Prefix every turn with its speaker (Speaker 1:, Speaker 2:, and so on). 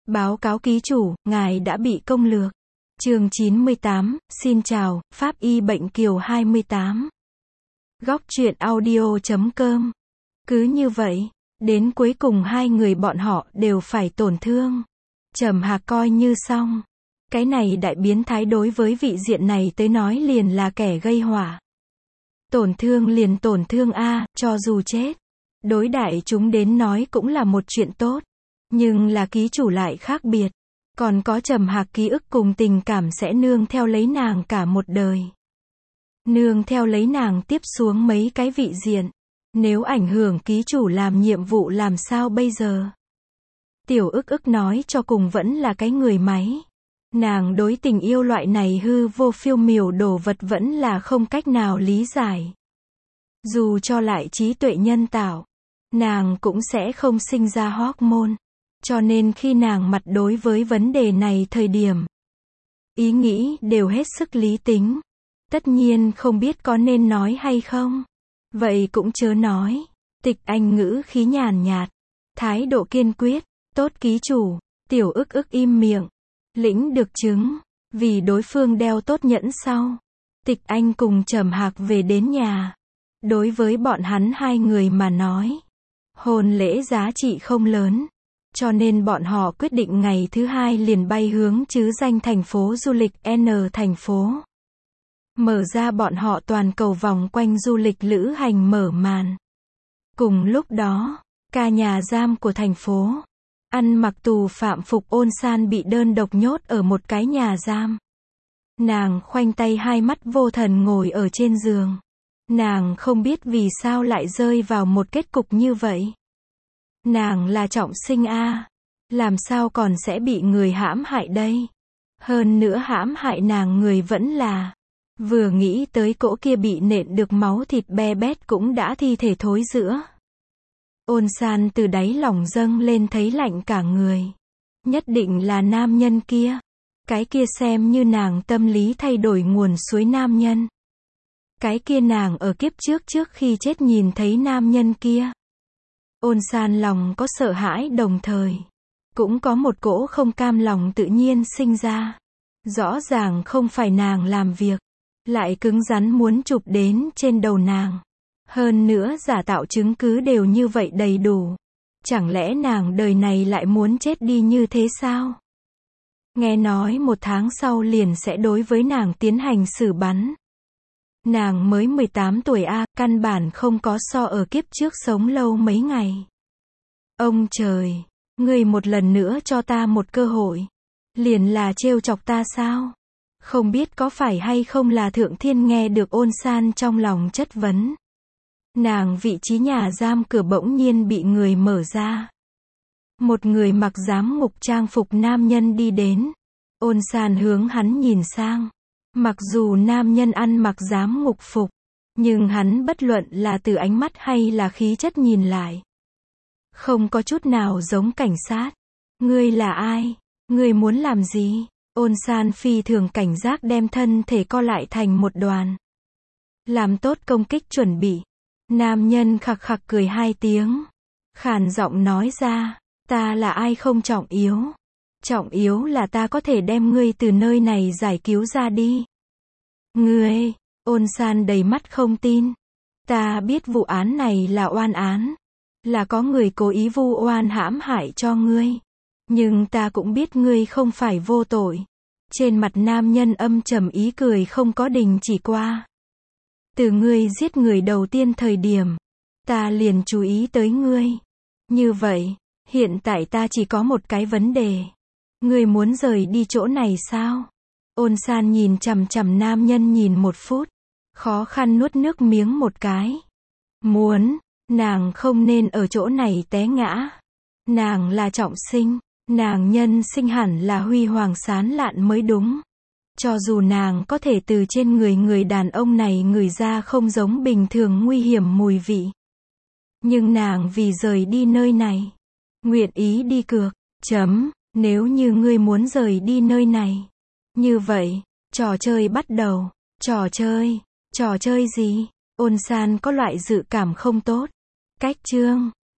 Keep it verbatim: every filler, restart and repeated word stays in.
Speaker 1: Báo cáo ký chủ, ngài đã bị công lược. Chương chín mươi tám, xin chào, Pháp y bệnh kiều hai mươi tám. Góc truyện audio chấm com. Cứ như vậy, đến cuối cùng hai người bọn họ đều phải tổn thương. Trầm Hạc coi như xong. Cái này đại biến thái đối với vị diện này tới nói liền là kẻ gây họa. Tổn thương liền tổn thương a, cho dù chết. Đối đại chúng đến nói cũng là một chuyện tốt. Nhưng là ký chủ lại khác biệt. Còn có Trầm Hạc ký ức cùng tình cảm sẽ nương theo lấy nàng cả một đời. Nương theo lấy nàng tiếp xuống mấy cái vị diện. Nếu ảnh hưởng ký chủ làm nhiệm vụ làm sao bây giờ? Tiểu ức ức nói cho cùng vẫn là cái người máy. Nàng đối tình yêu loại này hư vô phiêu miểu đồ vật vẫn là không cách nào lý giải. Dù cho lại trí tuệ nhân tạo, nàng cũng sẽ không sinh ra hormone. Cho nên khi nàng mặt đối với vấn đề này thời điểm, ý nghĩ đều hết sức lý tính. Tất nhiên không biết có nên nói hay không. Vậy cũng chớ nói. Tịch Anh ngữ khí nhàn nhạt, thái độ kiên quyết. Tốt ký chủ. Tiểu ức ức im miệng. Lĩnh được chứng. Vì đối phương đeo tốt nhẫn sau, Tịch Anh cùng Trầm Hạc về đến nhà. Đối với bọn hắn hai người mà nói, hôn lễ giá trị không lớn. Cho nên bọn họ quyết định ngày thứ hai liền bay hướng chứ danh thành phố du lịch N thành phố. Mở ra bọn họ toàn cầu vòng quanh du lịch lữ hành mở màn. Cùng lúc đó, cả nhà giam của thành phố, ăn mặc tù phạm phục Ôn San bị đơn độc nhốt ở một cái nhà giam. Nàng khoanh tay hai mắt vô thần ngồi ở trên giường. Nàng không biết vì sao lại rơi vào một kết cục như vậy. Nàng là trọng sinh a, làm sao còn sẽ bị người hãm hại đây? Hơn nữa hãm hại nàng người vẫn là, vừa nghĩ tới cỗ kia bị nện được máu thịt be bét cũng đã thi thể thối rữa. Ôn San từ đáy lòng dâng lên thấy lạnh cả người. Nhất định là nam nhân kia. Cái kia xem như nàng tâm lý thay đổi nguồn suối nam nhân. Cái kia nàng ở kiếp trước trước khi chết nhìn thấy nam nhân kia. Ôn San lòng có sợ hãi đồng thời cũng có một cỗ không cam lòng tự nhiên sinh ra. Rõ ràng không phải nàng làm việc, lại cứng rắn muốn chụp đến trên đầu nàng. Hơn nữa giả tạo chứng cứ đều như vậy đầy đủ. Chẳng lẽ nàng đời này lại muốn chết đi như thế sao? Nghe nói một tháng sau liền sẽ đối với nàng tiến hành xử bắn. Nàng mới mười tám tuổi a, căn bản không có so ở kiếp trước sống lâu mấy ngày. Ông trời, ngươi một lần nữa cho ta một cơ hội. Liền là trêu chọc ta sao? Không biết có phải hay không là Thượng Thiên nghe được Ôn San trong lòng chất vấn. Nàng vị trí nhà giam cửa bỗng nhiên bị người mở ra. Một người mặc giám ngục trang phục nam nhân đi đến. Ôn San hướng hắn nhìn sang. Mặc dù nam nhân ăn mặc giám ngục phục, nhưng hắn bất luận là từ ánh mắt hay là khí chất nhìn lại, không có chút nào giống cảnh sát. Ngươi là ai? Ngươi muốn làm gì? Ôn San phi thường cảnh giác đem thân thể co lại thành một đoàn. Làm tốt công kích chuẩn bị. Nam nhân khặc khặc cười hai tiếng. Khàn giọng nói ra, ta là ai không trọng yếu. Trọng yếu là ta có thể đem ngươi từ nơi này giải cứu ra đi. Ngươi, Ôn San đầy mắt không tin. Ta biết vụ án này là oan án. Là có người cố ý vu oan hãm hại cho ngươi. Nhưng ta cũng biết ngươi không phải vô tội. Trên mặt nam nhân âm trầm ý cười không có đình chỉ qua. Từ ngươi giết người đầu tiên thời điểm, ta liền chú ý tới ngươi. Như vậy, hiện tại ta chỉ có một cái vấn đề. Ngươi muốn rời đi chỗ này sao? Ôn San nhìn chằm chằm nam nhân nhìn một phút. Khó khăn nuốt nước miếng một cái. Muốn, nàng không nên ở chỗ này té ngã. Nàng là trọng sinh. Nàng nhân sinh hẳn là huy hoàng sáng lạn mới đúng. Cho dù nàng có thể từ trên người người đàn ông này ngửi ra không giống bình thường nguy hiểm mùi vị. Nhưng nàng vì rời đi nơi này, nguyện ý đi cược. Chấm, nếu như ngươi muốn rời đi nơi này. Như vậy, trò chơi bắt đầu. Trò chơi? Trò chơi gì? Ôn San có loại dự cảm không tốt. Cách chương.